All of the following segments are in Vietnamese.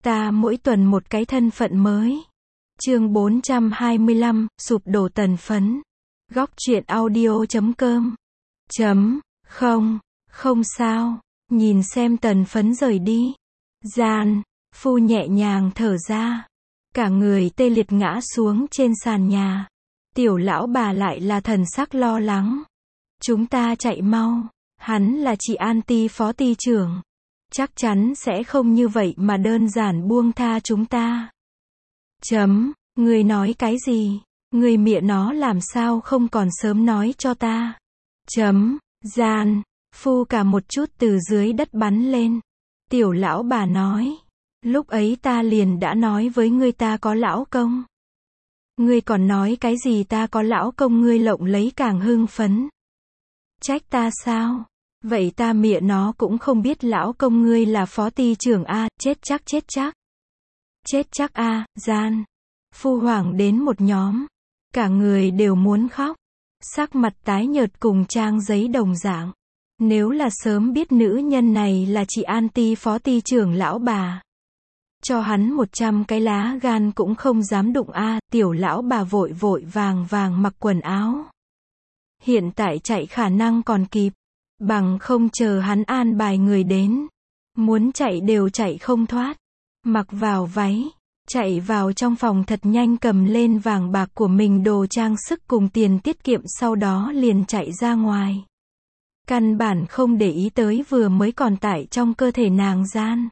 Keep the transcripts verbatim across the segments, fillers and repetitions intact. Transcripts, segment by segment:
Ta mỗi tuần một cái thân phận mới. Chương bốn trăm hai mươi lăm, sụp đổ Tần Phấn. Góc truyện audio chấm com. Chấm, không, không sao. Nhìn xem Tần Phấn rời đi. Gian, Phu nhẹ nhàng thở ra. Cả người tê liệt ngã xuống trên sàn nhà. Tiểu lão bà lại là thần sắc lo lắng. Chúng ta chạy mau. Hắn là chị An Ti phó ty trưởng. Chắc chắn sẽ không như vậy mà đơn giản buông tha chúng ta. Chấm, người nói cái gì? Người mẹ nó làm sao không còn sớm nói cho ta? Chấm, Gian, Phu cả một chút từ dưới đất bắn lên. Tiểu lão bà nói. Lúc ấy ta liền đã nói với ngươi ta có lão công. Ngươi còn nói cái gì ta có lão công, ngươi lộng lấy càng hưng phấn. Trách ta sao? Vậy ta mẹ nó cũng không biết lão công ngươi là phó ty trưởng a, chết chắc chết chắc. Chết chắc a, Gian. Phu hoảng đến một nhóm. Cả người đều muốn khóc. Sắc mặt tái nhợt cùng trang giấy đồng dạng. Nếu là sớm biết nữ nhân này là chị An Ti phó ty trưởng lão bà. Cho hắn một trăm cái lá gan cũng không dám đụng a, tiểu lão bà vội vội vàng vàng mặc quần áo. Hiện tại chạy khả năng còn kịp. Bằng không chờ hắn an bài người đến. Muốn chạy đều chạy không thoát. Mặc vào váy. Chạy vào trong phòng thật nhanh, cầm lên vàng bạc của mình, đồ trang sức cùng tiền tiết kiệm, sau đó liền chạy ra ngoài. Căn bản không để ý tới vừa mới còn tại trong cơ thể nàng Gian.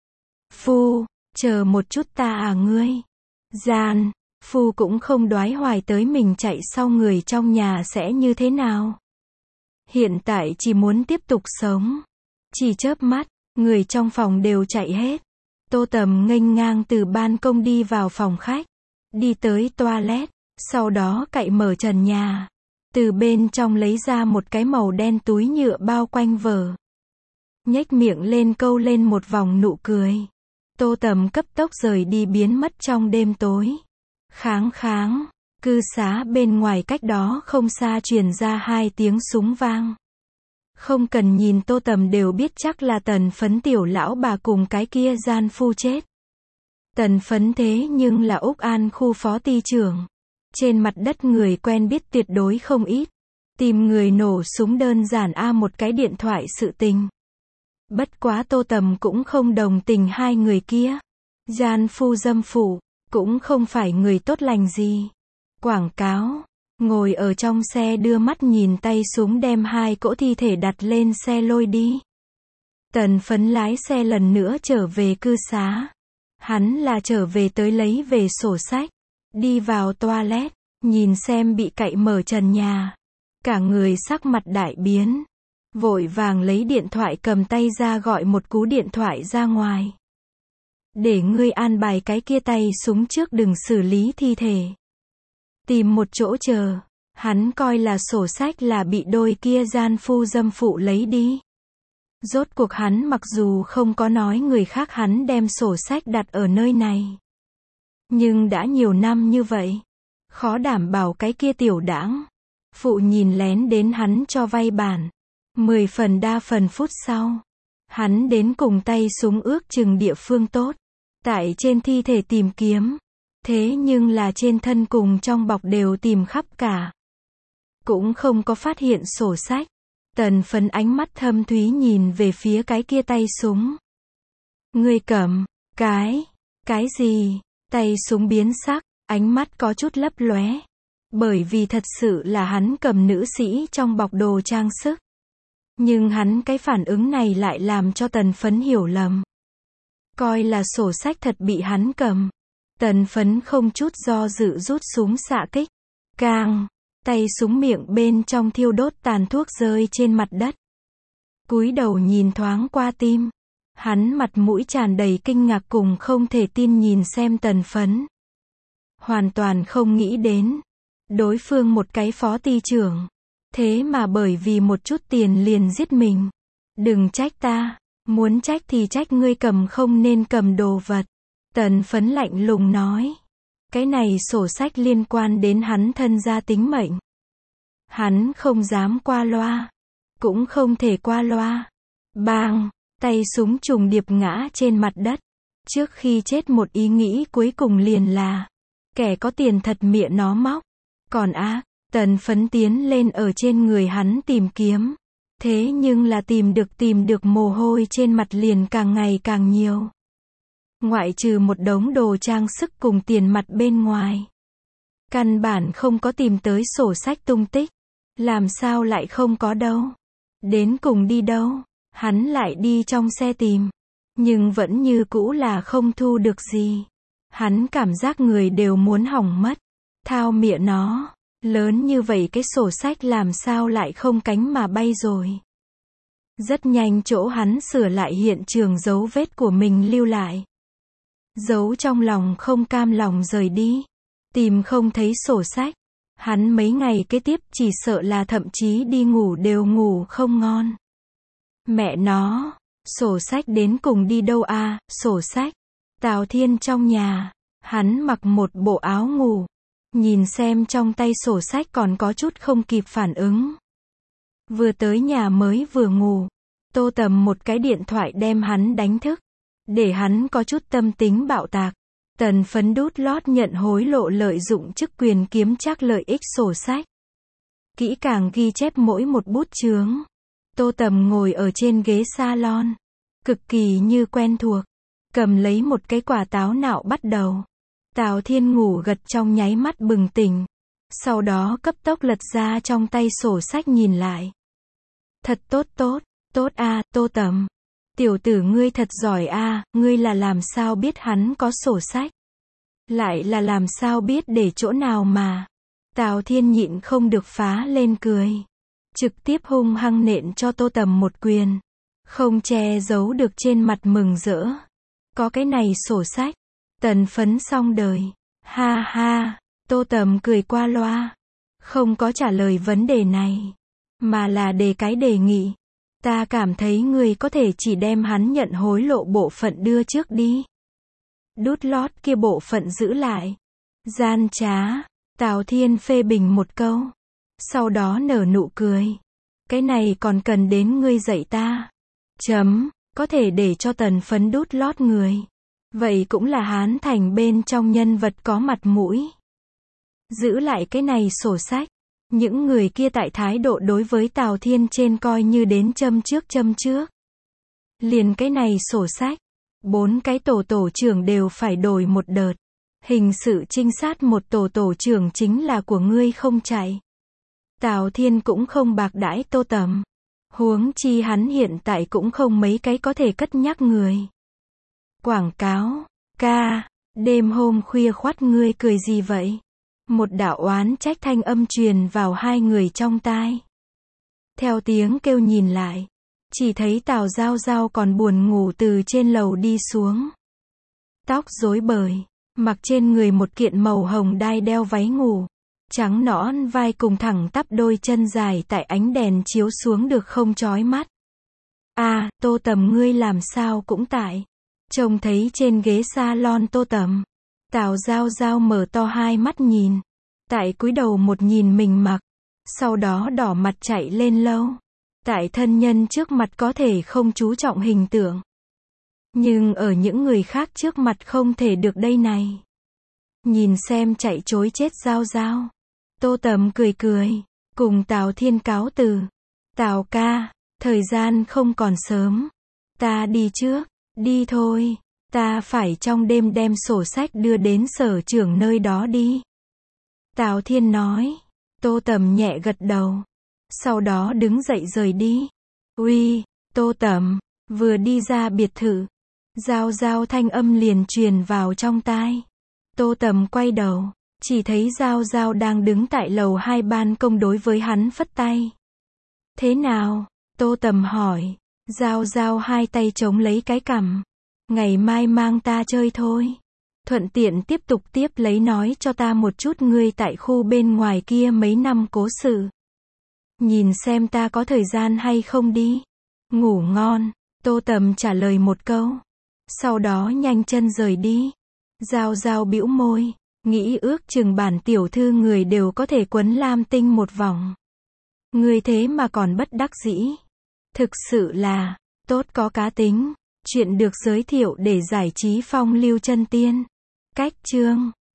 Phu, chờ một chút ta à ngươi. Gian, Phu cũng không đoái hoài tới mình chạy sau người trong nhà sẽ như thế nào. Hiện tại chỉ muốn tiếp tục sống. Chỉ chớp mắt, người trong phòng đều chạy hết. Tô Tầm nghênh ngang từ ban công đi vào phòng khách. Đi tới toilet. Sau đó cậy mở trần nhà. Từ bên trong lấy ra một cái màu đen túi nhựa bao quanh vở. Nhếch miệng lên câu lên một vòng nụ cười. Tô Tầm cấp tốc rời đi, biến mất trong đêm tối. Kháng kháng. Cư xá bên ngoài cách đó không xa truyền ra hai tiếng súng vang. Không cần nhìn Tô Tầm đều biết chắc là Tần Phấn tiểu lão bà cùng cái kia Gian Phu chết. Tần Phấn thế nhưng là Úc An khu phó ty trưởng. Trên mặt đất người quen biết tuyệt đối không ít. Tìm người nổ súng đơn giản a một cái điện thoại sự tình. Bất quá Tô Tầm cũng không đồng tình hai người kia. Gian Phu dâm phụ, cũng không phải người tốt lành gì. Quảng cáo. Ngồi ở trong xe đưa mắt nhìn tay súng đem hai cỗ thi thể đặt lên xe lôi đi. Tần Phấn lái xe lần nữa trở về cư xá. Hắn là trở về tới lấy về sổ sách. Đi vào toilet, nhìn xem bị cậy mở trần nhà. Cả người sắc mặt đại biến. Vội vàng lấy điện thoại cầm tay ra gọi một cú điện thoại ra ngoài. Để ngươi an bài cái kia tay súng trước, đừng xử lý thi thể. Tìm một chỗ chờ. Hắn coi là sổ sách là bị đôi kia Gian Phu dâm phụ lấy đi. Rốt cuộc hắn mặc dù không có nói người khác hắn đem sổ sách đặt ở nơi này. Nhưng đã nhiều năm như vậy. Khó đảm bảo cái kia tiểu đãng phụ nhìn lén đến hắn cho vay bản. Mười phần đa phần phút sau. Hắn đến cùng tay súng ước chừng địa phương tốt. Tại trên thi thể tìm kiếm. Thế nhưng là trên thân cùng trong bọc đều tìm khắp cả. Cũng không có phát hiện sổ sách. Tần Phấn ánh mắt thâm thúy nhìn về phía cái kia tay súng. Ngươi cầm, cái, cái gì? Tay súng biến sắc, ánh mắt có chút lấp lóe. Bởi vì thật sự là hắn cầm nữ sĩ trong bọc đồ trang sức. Nhưng hắn cái phản ứng này lại làm cho Tần Phấn hiểu lầm. Coi là sổ sách thật bị hắn cầm. Tần Phấn không chút do dự rút súng xạ kích. Càng, tay súng miệng bên trong thiêu đốt tàn thuốc rơi trên mặt đất. Cúi đầu nhìn thoáng qua tim. Hắn mặt mũi tràn đầy kinh ngạc cùng không thể tin nhìn xem Tần Phấn. Hoàn toàn không nghĩ đến. Đối phương một cái phó ty trưởng. Thế mà bởi vì một chút tiền liền giết mình. Đừng trách ta. Muốn trách thì trách ngươi cầm không nên cầm đồ vật. Tần Phấn lạnh lùng nói. Cái này sổ sách liên quan đến hắn thân gia tính mệnh. Hắn không dám qua loa. Cũng không thể qua loa. Bang, tay súng trùng điệp ngã trên mặt đất. Trước khi chết một ý nghĩ cuối cùng liền là, kẻ có tiền thật mịa nó móc. Còn ác, Tần Phấn tiến lên ở trên người hắn tìm kiếm. Thế nhưng là tìm được tìm được mồ hôi trên mặt liền càng ngày càng nhiều. Ngoại trừ một đống đồ trang sức cùng tiền mặt bên ngoài. Căn bản không có tìm tới sổ sách tung tích. Làm sao lại không có đâu. Đến cùng đi đâu, hắn lại đi trong xe tìm. Nhưng vẫn như cũ là không thu được gì. Hắn cảm giác người đều muốn hỏng mất. Thao mịa nó, lớn như vậy cái sổ sách làm sao lại không cánh mà bay rồi. Rất nhanh chỗ hắn sửa lại hiện trường dấu vết của mình lưu lại. Giấu trong lòng không cam lòng rời đi. Tìm không thấy sổ sách. Hắn mấy ngày kế tiếp chỉ sợ là thậm chí đi ngủ đều ngủ không ngon. Mẹ nó, sổ sách đến cùng đi đâu à, sổ sách. Tào Thiên trong nhà, hắn mặc một bộ áo ngủ. Nhìn xem trong tay sổ sách còn có chút không kịp phản ứng. Vừa tới nhà mới vừa ngủ. Tô Tầm một cái điện thoại đem hắn đánh thức. Để hắn có chút tâm tính bạo tạc. Tần Phấn đút lót nhận hối lộ lợi dụng chức quyền kiếm trác lợi ích sổ sách. Kỹ càng ghi chép mỗi một bút chướng. Tô Tầm ngồi ở trên ghế salon. Cực kỳ như quen thuộc. Cầm lấy một cái quả táo nạo bắt đầu. Tào Thiên ngủ gật trong nháy mắt bừng tỉnh. Sau đó cấp tốc lật ra trong tay sổ sách nhìn lại. Thật tốt tốt, tốt a, Tô Tầm. Tiểu tử ngươi thật giỏi a, ngươi là làm sao biết hắn có sổ sách? Lại là làm sao biết để chỗ nào mà? Tào Thiên nhịn không được phá lên cười. Trực tiếp hung hăng nện cho Tô Tầm một quyền. Không che giấu được trên mặt mừng rỡ. Có cái này sổ sách. Tần Phấn xong đời. Ha ha, Tô Tầm cười qua loa. Không có trả lời vấn đề này. Mà là đề cái đề nghị. Ta cảm thấy ngươi có thể chỉ đem hắn nhận hối lộ bộ phận đưa trước đi. Đút lót kia bộ phận giữ lại. Gian trá. Tào Thiên phê bình một câu. Sau đó nở nụ cười. Cái này còn cần đến ngươi dạy ta. Chấm, có thể để cho Tần Phấn đút lót người. Vậy cũng là Hán Thành bên trong nhân vật có mặt mũi. Giữ lại cái này sổ sách. Những người kia tại thái độ đối với Tào Thiên trên coi như đến châm trước châm trước. Liền cái này sổ sách. Bốn cái tổ tổ trưởng đều phải đổi một đợt. Hình sự trinh sát một tổ tổ trưởng chính là của ngươi không chạy. Tào Thiên cũng không bạc đãi Tô Tầm. Huống chi hắn hiện tại cũng không mấy cái có thể cất nhắc người. Quảng cáo. Ca. Đêm hôm khuya khoắt ngươi cười gì vậy? Một đạo oán trách thanh âm truyền vào hai người trong tai. Theo tiếng kêu nhìn lại. Chỉ thấy Tào Giao Giao còn buồn ngủ từ trên lầu đi xuống. Tóc rối bời. Mặc trên người một kiện màu hồng đai đeo váy ngủ. Trắng nõn vai cùng thẳng tắp đôi chân dài tại ánh đèn chiếu xuống được không chói mắt. À, Tô Tầm ngươi làm sao cũng tại. Trông thấy trên ghế salon Tô Tầm. Tào Giao Giao mở to hai mắt nhìn. Tại cúi đầu một nhìn mình mặc. Sau đó đỏ mặt chạy lên lâu. Tại thân nhân trước mặt có thể không chú trọng hình tượng. Nhưng ở những người khác trước mặt không thể được đây này. Nhìn xem chạy chối chết Giao Giao. Tô Tầm cười cười. Cùng Tào Thiên cáo từ. Tào ca, thời gian không còn sớm. Ta đi trước. Đi thôi. Ta phải trong đêm đem sổ sách đưa đến sở trưởng nơi đó đi. Tào Thiên nói. Tô Tầm nhẹ gật đầu. Sau đó đứng dậy rời đi. Uy, Tô Tầm. Vừa đi ra biệt thự. Giao Giao thanh âm liền truyền vào trong tai. Tô Tầm quay đầu. Chỉ thấy Giao Giao đang đứng tại lầu hai ban công đối với hắn phất tay. Thế nào? Tô Tầm hỏi. Giao Giao hai tay chống lấy cái cằm. Ngày mai mang ta chơi thôi. Thuận tiện tiếp tục tiếp lấy nói cho ta một chút ngươi tại khu bên ngoài kia mấy năm cố sự. Nhìn xem ta có thời gian hay không đi. Ngủ ngon. Tô Tầm trả lời một câu. Sau đó nhanh chân rời đi. Giao Giao bĩu môi. Nghĩ ước chừng bản tiểu thư người đều có thể quấn lam tinh một vòng. Ngươi thế mà còn bất đắc dĩ. Thực sự là, tốt có cá tính. Chuyện được giới thiệu để giải trí phong lưu chân tiên. Cách chương